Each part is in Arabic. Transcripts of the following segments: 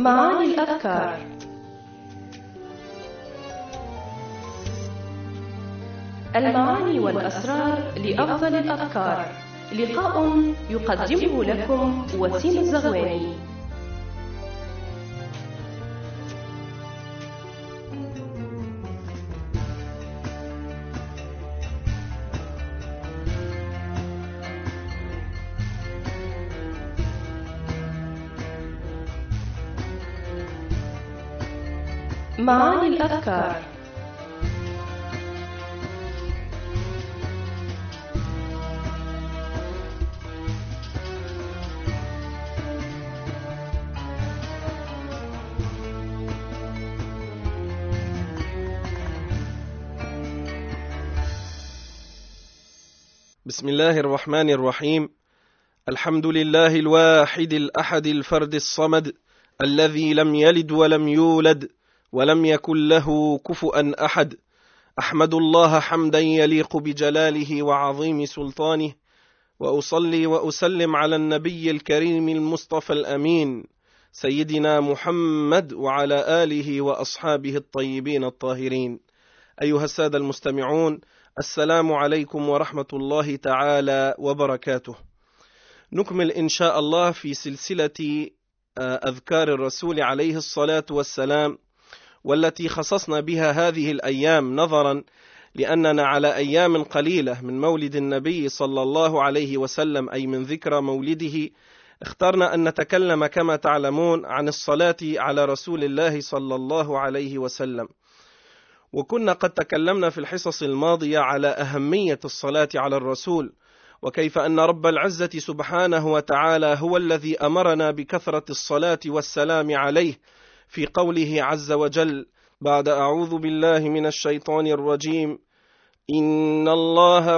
معاني الأفكار. المعاني والأسرار لأفضل الأفكار. لقاء يقدمه لكم وسيم الزغواني. معاني الأفكار. بسم الله الرحمن الرحيم. الحمد لله الواحد الأحد الفرد الصمد الذي لم يلد ولم يولد ولم يكن له كفؤا أحد. أحمد الله حمدا يليق بجلاله وعظيم سلطانه، وأصلي وأسلم على النبي الكريم المصطفى الأمين سيدنا محمد وعلى آله وأصحابه الطيبين الطاهرين. أيها السادة المستمعون، السلام عليكم ورحمة الله تعالى وبركاته. نكمل إن شاء الله في سلسلة أذكار الرسول عليه الصلاة والسلام، والتي خصصنا بها هذه الأيام نظرا لأننا على أيام قليلة من مولد النبي صلى الله عليه وسلم، أي من ذكرى مولده. اخترنا أن نتكلم كما تعلمون عن الصلاة على رسول الله صلى الله عليه وسلم، وكنا قد تكلمنا في الحصص الماضية على أهمية الصلاة على الرسول، وكيف أن رب العزة سبحانه وتعالى هو الذي أمرنا بكثرة الصلاة والسلام عليه في قوله عز وجل بعد أعوذ بالله من الشيطان الرجيم: إن الله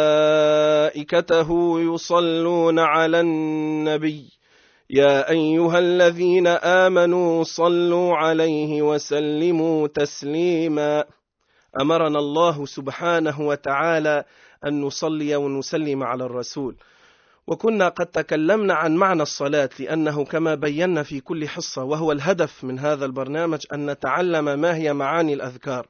وملائكته يصلون على النبي يا أيها الذين آمنوا صلوا عليه وسلموا تسليما. أمرنا الله سبحانه وتعالى أن نصلي ونسلم على الرسول. وكنا قد تكلمنا عن معنى الصلاة، لأنه كما بينا في كل حصة وهو الهدف من هذا البرنامج أن نتعلم ما هي معاني الأذكار.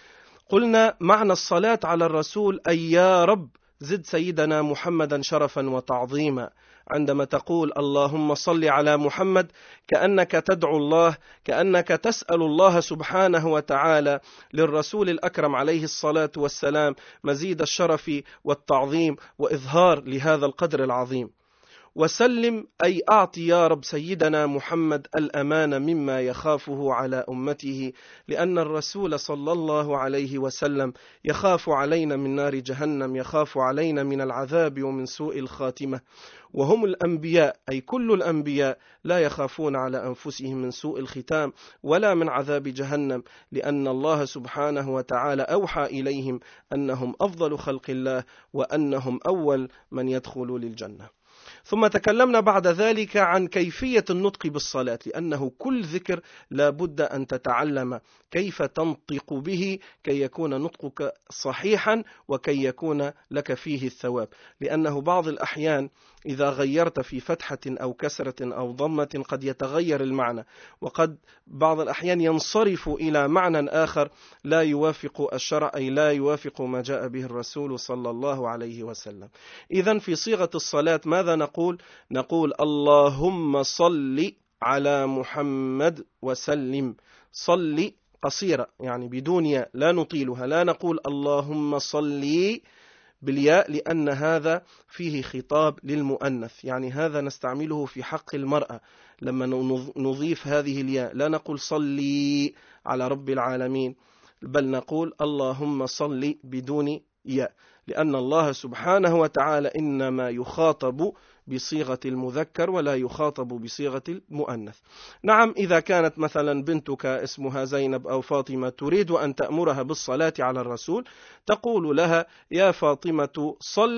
قلنا معنى الصلاة على الرسول أي يا رب زد سيدنا محمدا شرفا وتعظيما. عندما تقول اللهم صل على محمد كأنك تدعو الله، كأنك تسأل الله سبحانه وتعالى للرسول الأكرم عليه الصلاة والسلام مزيد الشرف والتعظيم وإظهار لهذا القدر العظيم. وسلم أي أعطي يا رب سيدنا محمد الأمان مما يخافه على أمته، لأن الرسول صلى الله عليه وسلم يخاف علينا من نار جهنم، يخاف علينا من العذاب ومن سوء الخاتمة. وهم الأنبياء، أي كل الأنبياء لا يخافون على أنفسهم من سوء الختام ولا من عذاب جهنم، لأن الله سبحانه وتعالى أوحى إليهم أنهم أفضل خلق الله وأنهم أول من يدخل للجنة. ثم تكلمنا بعد ذلك عن كيفية النطق بالصلاة، لأنه كل ذكر لا بد أن تتعلم كيف تنطق به كي يكون نطقك صحيحا وكي يكون لك فيه الثواب، لأنه بعض الأحيان إذا غيرت في فتحة أو كسرة أو ضمة قد يتغير المعنى، وقد بعض الأحيان ينصرف إلى معنى آخر لا يوافق الشرع، أي لا يوافق ما جاء به الرسول صلى الله عليه وسلم. إذن في صيغة الصلاة ماذا نقول؟ نقول اللهم صل على محمد وسلم. صل قصيرة يعني بدون ياء، لا نطيلها، لا نقول اللهم صل بالياء لأن هذا فيه خطاب للمؤنث، يعني هذا نستعمله في حق المرأة لما نضيف هذه الياء، لا نقول صلي على رب العالمين، بل نقول اللهم صل بدون ياء، لأن الله سبحانه وتعالى إنما يخاطب بصيغة المذكر ولا يخاطب بصيغة المؤنث. نعم، إذا كانت مثلا بنتك اسمها زينب أو فاطمة تريد أن تأمرها بالصلاة على الرسول، تقول لها يا فاطمة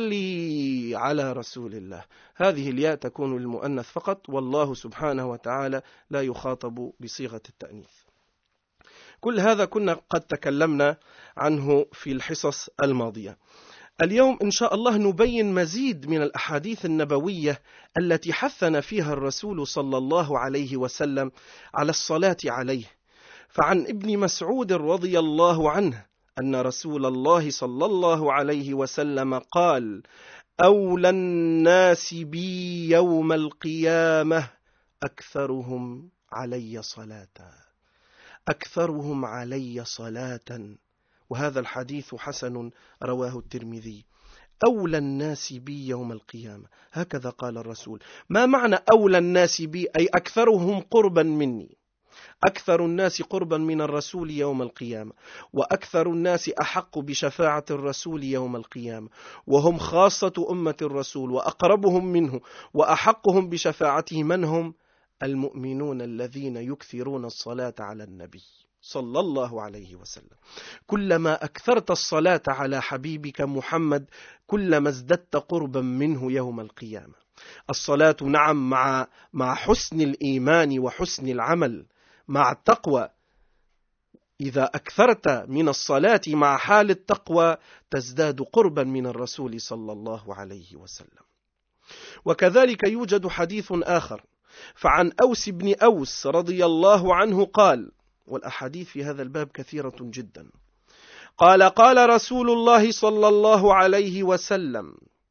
صلي على رسول الله. هذه الياء تكون للمؤنث فقط، والله سبحانه وتعالى لا يخاطب بصيغة التأنيث. كل هذا كنا قد تكلمنا عنه في الحصص الماضية. اليوم إن شاء الله نبين مزيد من الأحاديث النبوية التي حثنا فيها الرسول صلى الله عليه وسلم على الصلاة عليه. فعن ابن مسعود رضي الله عنه أن رسول الله صلى الله عليه وسلم قال: أولى الناس بي يوم القيامة أكثرهم علي صلاة، أكثرهم علي صلاة. وهذا الحديث حسن رواه الترمذي. أولى الناس بي يوم القيامة، هكذا قال الرسول. ما معنى أولى الناس بي؟ أي أكثرهم قربا مني، أكثر الناس قربا من الرسول يوم القيامة، وأكثر الناس أحق بشفاعة الرسول يوم القيامة، وهم خاصة أمة الرسول وأقربهم منه وأحقهم بشفاعته. من هم؟ المؤمنون الذين يكثرون الصلاة على النبي صلى الله عليه وسلم. كلما أكثرت الصلاة على حبيبك محمد كلما ازددت قربا منه يوم القيامة. الصلاة نعم مع حسن الإيمان وحسن العمل، مع التقوى. إذا أكثرت من الصلاة مع حال التقوى تزداد قربا من الرسول صلى الله عليه وسلم. وكذلك يوجد حديث آخر، فعن أوس بن أوس رضي الله عنه قال، والأحاديث في هذا الباب كثيرة جدا، قال: قال رسول الله صلى الله عليه وسلم: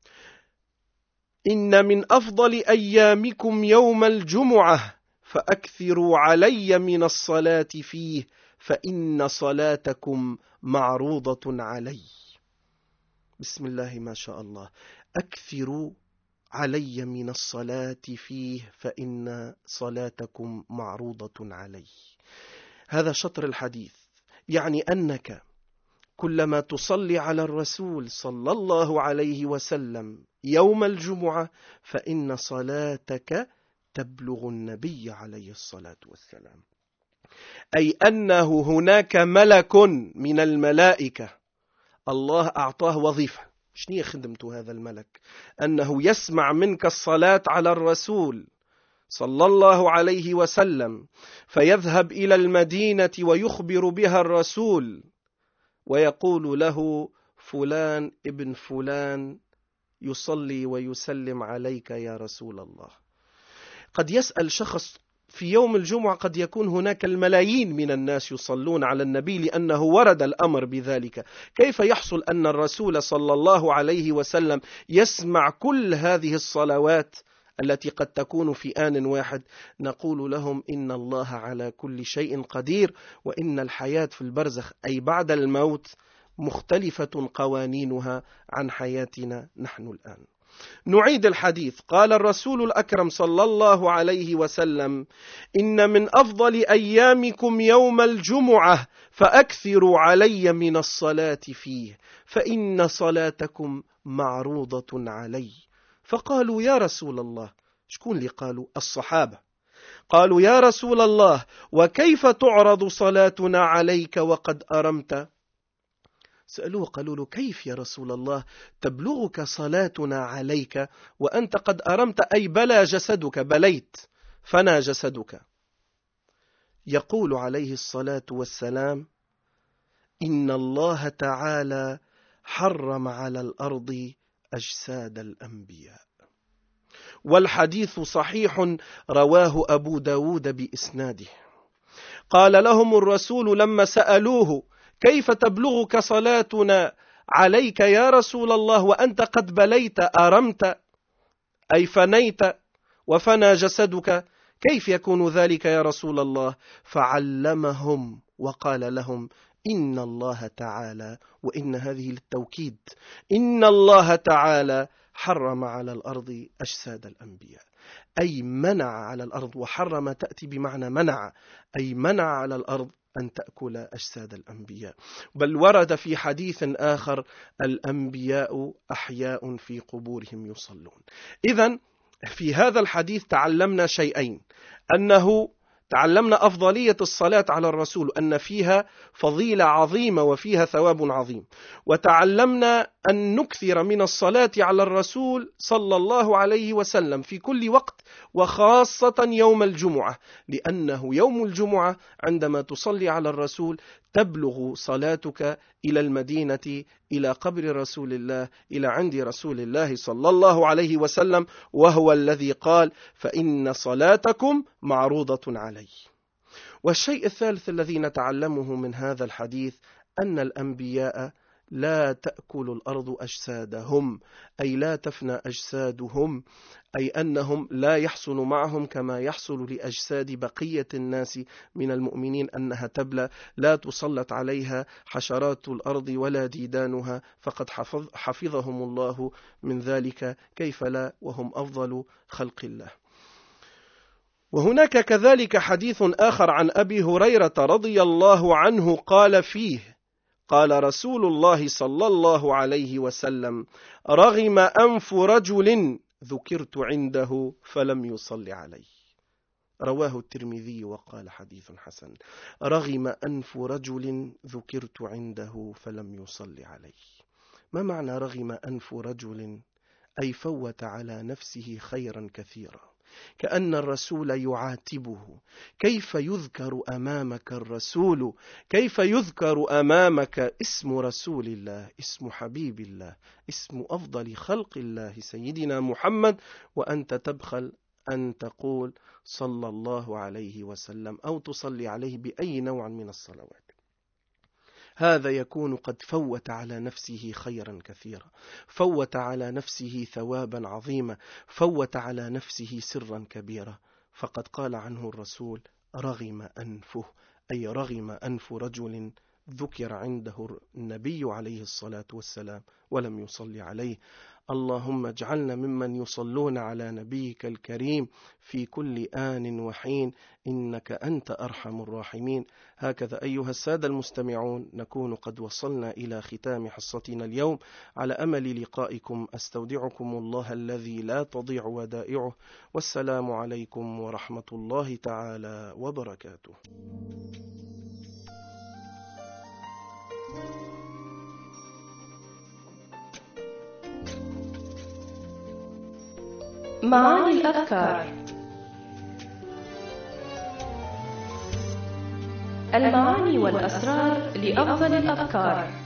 إن من أفضل أيامكم يوم الجمعة فأكثروا علي من الصلاة فيه فإن صلاتكم معروضة علي. بسم الله ما شاء الله. أكثروا علي من الصلاة فيه فإن صلاتكم معروضة علي. هذا شطر الحديث، يعني أنك كلما تصلي على الرسول صلى الله عليه وسلم يوم الجمعة فإن صلاتك تبلغ النبي عليه الصلاة والسلام. أي أنه هناك ملك من الملائكة الله أعطاه وظيفة. شنو خدمت هذا الملك؟ أنه يسمع منك الصلاة على الرسول صلى الله عليه وسلم، فيذهب إلى المدينة ويخبر بها الرسول ويقول له: فلان ابن فلان يصلي ويسلم عليك يا رسول الله. قد يسأل شخص في يوم الجمعة، قد يكون هناك الملايين من الناس يصلون على النبي لأنه ورد الأمر بذلك. كيف يحصل أن الرسول صلى الله عليه وسلم يسمع كل هذه الصلوات التي قد تكون في آن واحد؟ نقول لهم: إن الله على كل شيء قدير، وإن الحياة في البرزخ أي بعد الموت مختلفة قوانينها عن حياتنا نحن الآن. نعيد الحديث. قال الرسول الأكرم صلى الله عليه وسلم: إن من أفضل أيامكم يوم الجمعة فأكثروا علي من الصلاة فيه فإن صلاتكم معروضة علي. فقالوا: يا رسول الله. شكون اللي قالوا؟ الصحابة. قالوا: يا رسول الله، وكيف تعرض صلاتنا عليك وقد أرمت؟ سألوه قالوا له: كيف يا رسول الله تبلغك صلاتنا عليك وأنت قد أرمت؟ أي بلى جسدك، بليت فنى جسدك. يقول عليه الصلاة والسلام: إن الله تعالى حرم على الأرض أجساد الأنبياء. والحديث صحيح رواه أبو داود بإسناده. قال لهم الرسول لما سألوه: كيف تبلغك صلاتنا عليك يا رسول الله وأنت قد بليت أرمت أي فنيت وفنى جسدك، كيف يكون ذلك يا رسول الله؟ فعلمهم وقال لهم: إن الله تعالى، وإن هذه للتوكيد، إن الله تعالى حرم على الأرض أجساد الأنبياء، أي منع على الأرض. وحرم تأتي بمعنى منع، أي منع على الأرض أن تأكل أجساد الأنبياء. بل ورد في حديث آخر: الأنبياء أحياء في قبورهم يصلون. إذن في هذا الحديث تعلمنا شيئين: أنه تعلمنا أفضلية الصلاة على الرسول، أن فيها فضيلة عظيمة وفيها ثواب عظيم. وتعلمنا أن نكثر من الصلاة على الرسول صلى الله عليه وسلم في كل وقت، وخاصة يوم الجمعة، لأنه يوم الجمعة عندما تصلي على الرسول تبلغ صلاتك إلى المدينة، إلى قبر رسول الله، إلى عند رسول الله صلى الله عليه وسلم، وهو الذي قال: فإن صلاتكم معروضة علي. والشيء الثالث الذي نتعلمه من هذا الحديث أن الأنبياء لا تأكل الأرض أجسادهم، أي لا تفنى أجسادهم، أي أنهم لا يحصل معهم كما يحصل لأجساد بقية الناس من المؤمنين أنها تبلى، لا تسلط عليها حشرات الأرض ولا ديدانها، فقد حفظهم الله من ذلك، كيف لا وهم أفضل خلق الله. وهناك كذلك حديث آخر عن أبي هريرة رضي الله عنه قال فيه: قال رسول الله صلى الله عليه وسلم: رغم أنف رجل ذكرت عنده فلم يصل علي. رواه الترمذي وقال حديث حسن. رغم أنف رجل ذكرت عنده فلم يصل علي. ما معنى رغم أنف رجل؟ أي فوت على نفسه خيرا كثيرا، كأن الرسول يعاتبه: كيف يذكر أمامك الرسول؟ كيف يذكر أمامك اسم رسول الله، اسم حبيب الله، اسم أفضل خلق الله سيدنا محمد، وأنت تبخل أن تقول صلى الله عليه وسلم أو تصلي عليه بأي نوع من الصلوات؟ هذا يكون قد فوت على نفسه خيرا كثيرا، فوت على نفسه ثوابا عظيما، فوت على نفسه سرا كبيرا. فقد قال عنه الرسول: رغم أنفه، أي رغم أنف رجل ذكر عنده النبي عليه الصلاة والسلام ولم يصلي عليه. اللهم اجعلنا ممن يصلون على نبيك الكريم في كل آن وحين، إنك أنت أرحم الراحمين. هكذا أيها السادة المستمعون نكون قد وصلنا إلى ختام حصتنا اليوم، على أمل لقائكم أستودعكم الله الذي لا تضيع ودائعه، والسلام عليكم ورحمة الله تعالى وبركاته. معاني الأذكار. المعاني والأسرار لأفضل الأذكار.